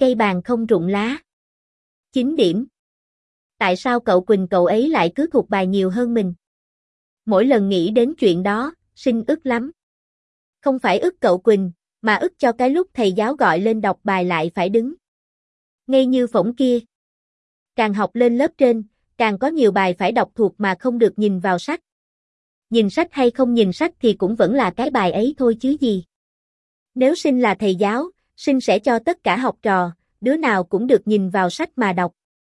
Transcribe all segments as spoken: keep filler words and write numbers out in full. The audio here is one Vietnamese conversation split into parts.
Cây bàn không rụng lá. chín điểm. Tại sao cậu Quỳnh cậu ấy lại cứ thuộc bài nhiều hơn mình? Mỗi lần nghĩ đến chuyện đó, Sinh ức lắm. Không phải ức cậu Quỳnh, mà ức cho cái lúc thầy giáo gọi lên đọc bài lại phải đứng ngay như phỗng kia. Càng học lên lớp trên, càng có nhiều bài phải đọc thuộc mà không được nhìn vào sách. Nhìn sách hay không nhìn sách thì cũng vẫn là cái bài ấy thôi chứ gì. Nếu Sinh là thầy giáo, Sinh sẽ cho tất cả học trò, đứa nào cũng được nhìn vào sách mà đọc.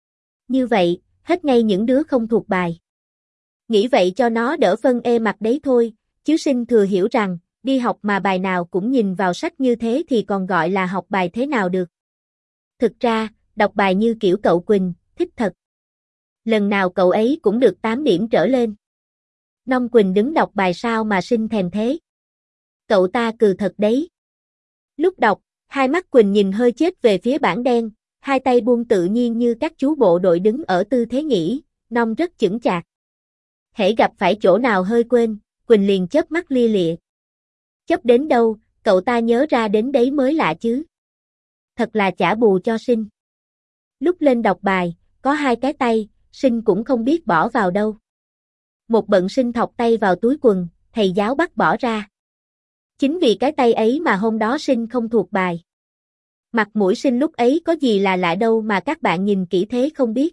Như vậy, hết ngay những đứa không thuộc bài. Nghĩ vậy cho nó đỡ phân ê mặt đấy thôi, chứ Sinh thừa hiểu rằng, đi học mà bài nào cũng nhìn vào sách như thế thì còn gọi là học bài thế nào được. Thực ra, đọc bài như kiểu cậu Quỳnh, thích thật. Lần nào cậu ấy cũng được tám điểm trở lên. Nông Quỳnh đứng đọc bài sao mà Sinh thèm thế. Cậu ta cừ thật đấy. Lúc đọc, hai mắt Quỳnh nhìn hơi chết về phía bảng đen, hai tay buông tự nhiên như các chú bộ đội đứng ở tư thế nghỉ, Nông rất chững chạc. Hễ gặp phải chỗ nào hơi quên, Quỳnh liền chớp mắt lia lịa. Chớp đến đâu, cậu ta nhớ ra đến đấy mới lạ chứ. Thật là trả bù cho Sinh. Lúc lên đọc bài, có hai cái tay, Sinh cũng không biết bỏ vào đâu. Một bận Sinh thọc tay vào túi quần, thầy giáo bắt bỏ ra. Chính vì cái tay ấy mà hôm đó Sinh không thuộc bài. Mặt mũi Sinh lúc ấy có gì là lạ đâu mà các bạn nhìn kỹ thế không biết.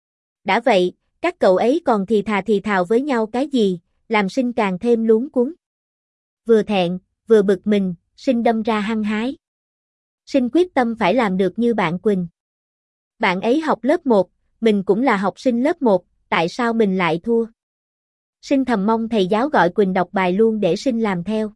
Đã vậy, các cậu ấy còn thì thà thì thào với nhau cái gì, làm Sinh càng thêm luống cuống. Vừa thẹn, vừa bực mình, Sinh đâm ra hăng hái. Sinh quyết tâm phải làm được như bạn Quỳnh. Bạn ấy học lớp một, mình cũng là học sinh lớp một, tại sao mình lại thua? Sinh thầm mong thầy giáo gọi Quỳnh đọc bài luôn để Sinh làm theo.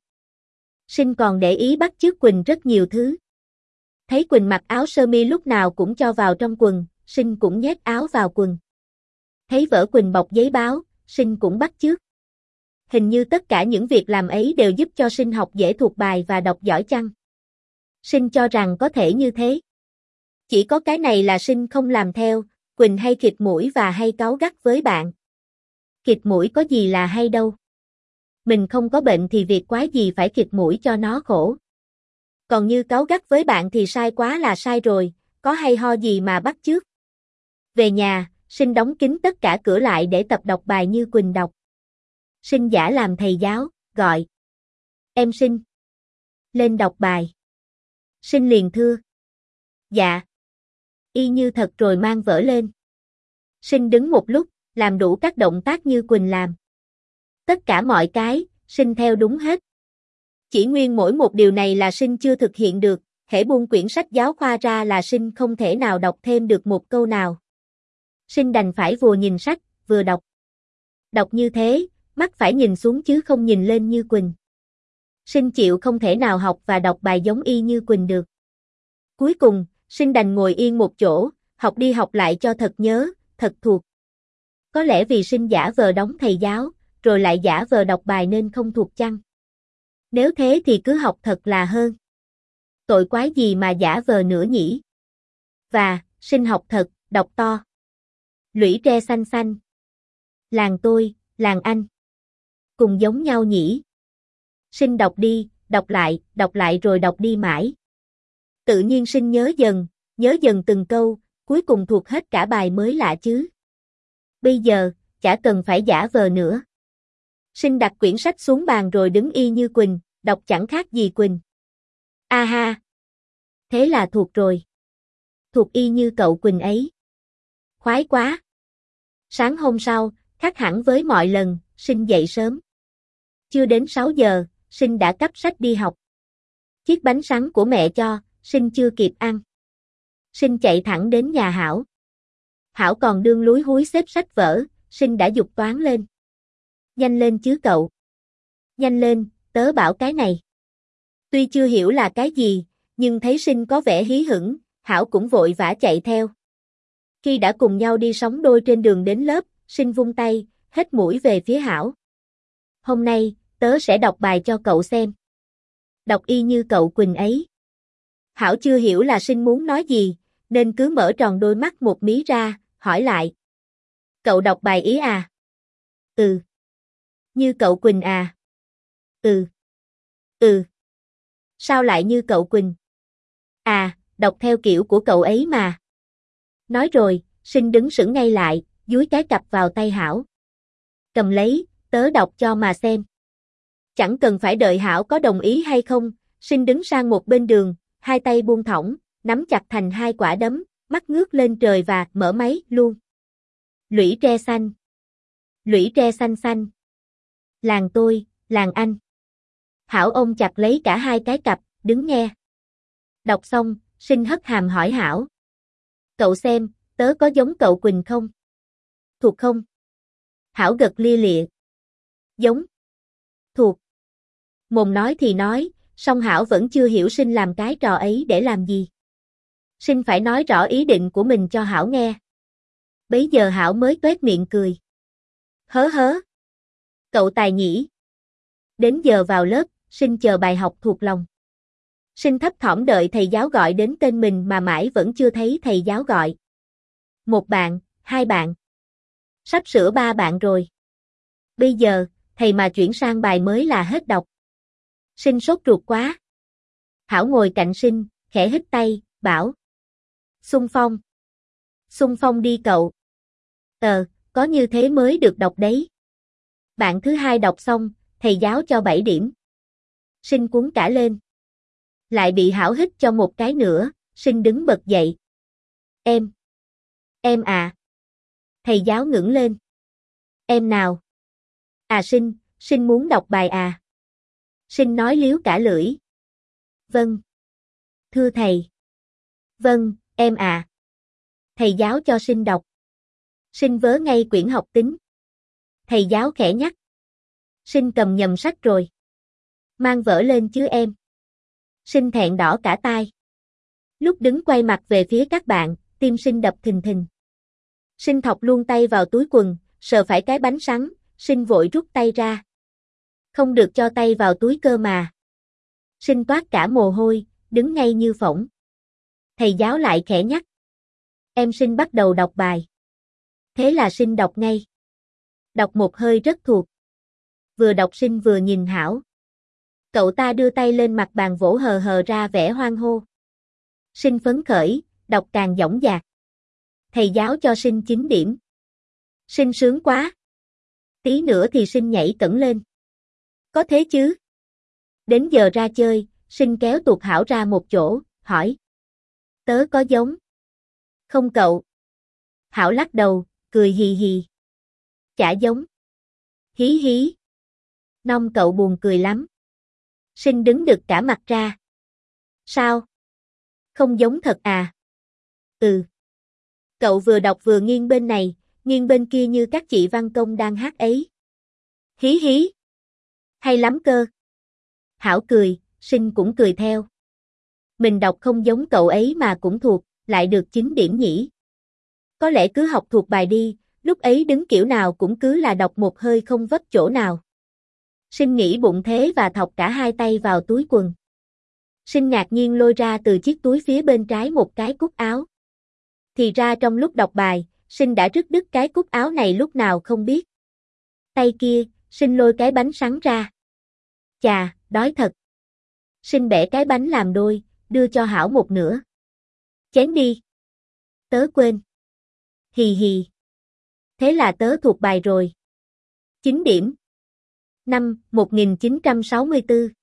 Sinh còn để ý bắt chước Quỳnh rất nhiều thứ. Thấy Quỳnh mặc áo sơ mi lúc nào cũng cho vào trong quần, Sinh cũng nhét áo vào quần. Thấy vở Quỳnh bọc giấy báo, Sinh cũng bắt chước. Hình như tất cả những việc làm ấy đều giúp cho Sinh học dễ thuộc bài và đọc giỏi chăng? Sinh cho rằng có thể như thế. Chỉ có cái này là Sinh không làm theo, Quỳnh hay khịt mũi và hay cáu gắt với bạn. Khịt mũi có gì là hay đâu. Mình không có bệnh thì việc quái gì phải khịt mũi cho nó khổ. Còn như cáu gắt với bạn thì sai quá là sai rồi, có hay ho gì mà bắt chước. Về nhà, Sinh đóng kín tất cả cửa lại để tập đọc bài như Quỳnh đọc. Sinh giả làm thầy giáo, gọi. Em Sinh. Lên đọc bài. Sinh liền thưa. Dạ. Y như thật rồi mang vở lên. Sinh đứng một lúc, làm đủ các động tác như Quỳnh làm. Tất cả mọi cái, Sinh theo đúng hết. Chỉ nguyên mỗi một điều này là Sinh chưa thực hiện được, hễ buông quyển sách giáo khoa ra là Sinh không thể nào đọc thêm được một câu nào. Sinh đành phải vừa nhìn sách, vừa đọc. Đọc như thế, mắt phải nhìn xuống chứ không nhìn lên như Quỳnh. Sinh chịu không thể nào học và đọc bài giống y như Quỳnh được. Cuối cùng, Sinh đành ngồi yên một chỗ, học đi học lại cho thật nhớ, thật thuộc. Có lẽ vì Sinh giả vờ đóng thầy giáo, rồi lại giả vờ đọc bài nên không thuộc chăng? Nếu thế thì cứ học thật là hơn. Tội quái gì mà giả vờ nữa nhỉ? Và, Sinh học thật, đọc to. Lũy tre xanh xanh. Làng tôi, làng anh. Cùng giống nhau nhỉ? Sinh đọc đi, đọc lại, đọc lại rồi đọc đi mãi. Tự nhiên Sinh nhớ dần, nhớ dần từng câu, cuối cùng thuộc hết cả bài mới lạ chứ. Bây giờ, chả cần phải giả vờ nữa. Sinh đặt quyển sách xuống bàn rồi đứng y như Quỳnh, đọc chẳng khác gì Quỳnh. A ha! Thế là thuộc rồi. Thuộc y như cậu Quỳnh ấy. Khoái quá! Sáng hôm sau, khác hẳn với mọi lần, Sinh dậy sớm. Chưa đến sáu giờ, Sinh đã cắp sách đi học. Chiếc bánh sắn của mẹ cho, Sinh chưa kịp ăn. Sinh chạy thẳng đến nhà Hảo. Hảo còn đương lúi húi xếp sách vở, Sinh đã giục toán lên. Nhanh lên chứ cậu. Nhanh lên, tớ bảo cái này. Tuy chưa hiểu là cái gì, nhưng thấy Sinh có vẻ hí hửng, Hảo cũng vội vã chạy theo. Khi đã cùng nhau đi sóng đôi trên đường đến lớp, Sinh vung tay, hết mũi về phía Hảo. Hôm nay, tớ sẽ đọc bài cho cậu xem. Đọc y như cậu Quỳnh ấy. Hảo chưa hiểu là Sinh muốn nói gì, nên cứ mở tròn đôi mắt một mí ra, hỏi lại. Cậu đọc bài ý à? Ừ. Như cậu Quỳnh à? Ừ. Ừ. Sao lại như cậu Quỳnh? À, đọc theo kiểu của cậu ấy mà. Nói rồi, Sinh đứng sững ngay lại, dúi cái cặp vào tay Hảo. Cầm lấy, tớ đọc cho mà xem. Chẳng cần phải đợi Hảo có đồng ý hay không, Sinh đứng sang một bên đường, hai tay buông thõng, nắm chặt thành hai quả đấm, mắt ngước lên trời và mở máy luôn. Lũy tre xanh. Lũy tre xanh xanh. Làng tôi, làng anh. Hảo ôm chặt lấy cả hai cái cặp, đứng nghe. Đọc xong, Sinh hất hàm hỏi Hảo. Cậu xem, tớ có giống cậu Quỳnh không? Thuộc không? Hảo gật lia lịa. Giống. Thuộc. Mồm nói thì nói, song Hảo vẫn chưa hiểu Sinh làm cái trò ấy để làm gì. Sinh phải nói rõ ý định của mình cho Hảo nghe. Bấy giờ Hảo mới toét miệng cười. Hớ hớ. Cậu tài nhỉ. Đến giờ vào lớp, Sinh chờ bài học thuộc lòng. Sinh thấp thỏm đợi thầy giáo gọi đến tên mình mà mãi vẫn chưa thấy thầy giáo gọi. Một bạn, hai bạn. Sắp sửa ba bạn rồi. Bây giờ, thầy mà chuyển sang bài mới là hết đọc. Sinh sốt ruột quá. Hảo ngồi cạnh Sinh, khẽ hít tay, bảo. Xung phong. Xung phong đi cậu. Ờ, có như thế mới được đọc đấy. Bạn thứ hai đọc xong, thầy giáo cho bảy điểm. Sinh cuống cả lên. Lại bị Hảo hít cho một cái nữa, Sinh đứng bật dậy. Em. Em à. Thầy giáo ngẩng lên. Em nào? À Sinh, Sinh muốn đọc bài à? Sinh nói líu cả lưỡi. Vâng. Thưa thầy. Vâng, em à. Thầy giáo cho Sinh đọc. Sinh vớ ngay quyển học tính. Thầy giáo khẽ nhắc. Sinh cầm nhầm sách rồi. Mang vở lên chứ em. Sinh thẹn đỏ cả tai. Lúc đứng quay mặt về phía các bạn, tim Sinh đập thình thình. Sinh thọc luôn tay vào túi quần, sờ phải cái bánh sắn, Sinh vội rút tay ra. Không được cho tay vào túi cơ mà. Sinh toát cả mồ hôi, đứng ngay như phỗng. Thầy giáo lại khẽ nhắc. Em Sinh bắt đầu đọc bài. Thế là Sinh đọc ngay. Đọc một hơi rất thuộc. Vừa đọc Sinh vừa nhìn Hảo. Cậu ta đưa tay lên mặt bàn vỗ hờ hờ ra vẻ hoan hô. Sinh phấn khởi, đọc càng dõng dạc. Thầy giáo cho Sinh chín điểm. Sinh sướng quá. Tí nữa thì Sinh nhảy cẫng lên. Có thế chứ? Đến giờ ra chơi, Sinh kéo tuột Hảo ra một chỗ, hỏi. Tớ có giống? Không cậu. Hảo lắc đầu, cười hì hì. Chả giống. Hí hí. Nong cậu buồn cười lắm. Sinh đứng đực cả mặt ra. Sao? Không giống thật à? Ừ. Cậu vừa đọc vừa nghiêng bên này, nghiêng bên kia như các chị văn công đang hát ấy. Hí hí. Hay lắm cơ. Hảo cười, Sinh cũng cười theo. Mình đọc không giống cậu ấy mà cũng thuộc, lại được chín điểm nhỉ. Có lẽ cứ học thuộc bài đi, lúc ấy đứng kiểu nào cũng cứ là đọc một hơi không vấp chỗ nào. Sinh nghĩ bụng thế và thọc cả hai tay vào túi quần. Sinh ngạc nhiên lôi ra từ chiếc túi phía bên trái một cái cúc áo. Thì ra trong lúc đọc bài, Sinh đã rứt đứt cái cúc áo này lúc nào không biết. Tay kia, Sinh lôi cái bánh sắn ra. Chà, đói thật. Sinh bẻ cái bánh làm đôi, đưa cho Hảo một nửa. Chén đi. Tớ quên. Hì hì. Thế là tớ thuộc bài rồi. chín điểm. Năm một nghìn chín trăm sáu mươi tư